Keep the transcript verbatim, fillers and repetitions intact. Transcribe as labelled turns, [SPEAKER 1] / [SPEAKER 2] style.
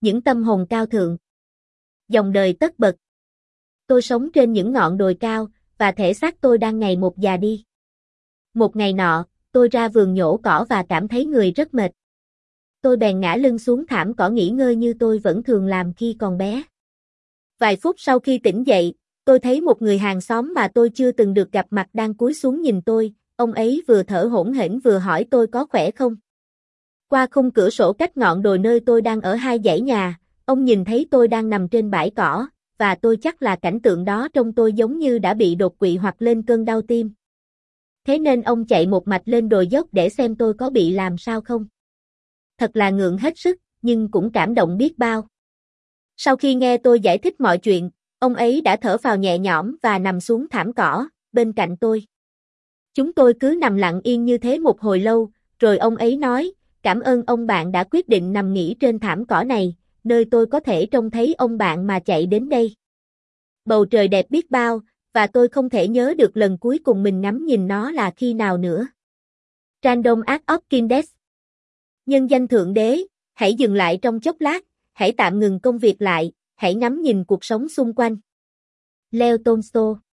[SPEAKER 1] những tâm hồn cao thượng. Dòng đời tất bật. Tôi sống trên những ngọn đồi cao, và thể xác tôi đang ngày một già đi. Một ngày nọ, tôi ra vườn nhổ cỏ và cảm thấy người rất mệt. Tôi bèn ngã lưng xuống thảm cỏ nghỉ ngơi như tôi vẫn thường làm khi còn bé. Vài phút sau khi tỉnh dậy, tôi thấy một người hàng xóm mà tôi chưa từng được gặp mặt đang cúi xuống nhìn tôi, ông ấy vừa thở hổn hển vừa hỏi tôi có khỏe không. Qua khung cửa sổ cách ngọn đồi nơi tôi đang ở hai dãy nhà, ông nhìn thấy tôi đang nằm trên bãi cỏ, và tôi chắc là cảnh tượng đó trông tôi giống như đã bị đột quỵ hoặc lên cơn đau tim. Thế nên ông chạy một mạch lên đồi dốc để xem tôi có bị làm sao không. Thật là ngượng hết sức, nhưng cũng cảm động biết bao. Sau khi nghe tôi giải thích mọi chuyện, ông ấy đã thở phào nhẹ nhõm và nằm xuống thảm cỏ, bên cạnh tôi. Chúng tôi cứ nằm lặng yên như thế một hồi lâu, rồi ông ấy nói, cảm ơn ông bạn đã quyết định nằm nghỉ trên thảm cỏ này, nơi tôi có thể trông thấy ông bạn mà chạy đến đây. Bầu trời đẹp biết bao, và tôi không thể nhớ được lần cuối cùng mình ngắm nhìn nó là khi nào nữa. Random Act of Kindness. Nhân danh Thượng Đế, hãy dừng lại trong chốc lát, hãy tạm ngừng công việc lại, hãy ngắm nhìn cuộc sống xung quanh. Leo Tolstoy.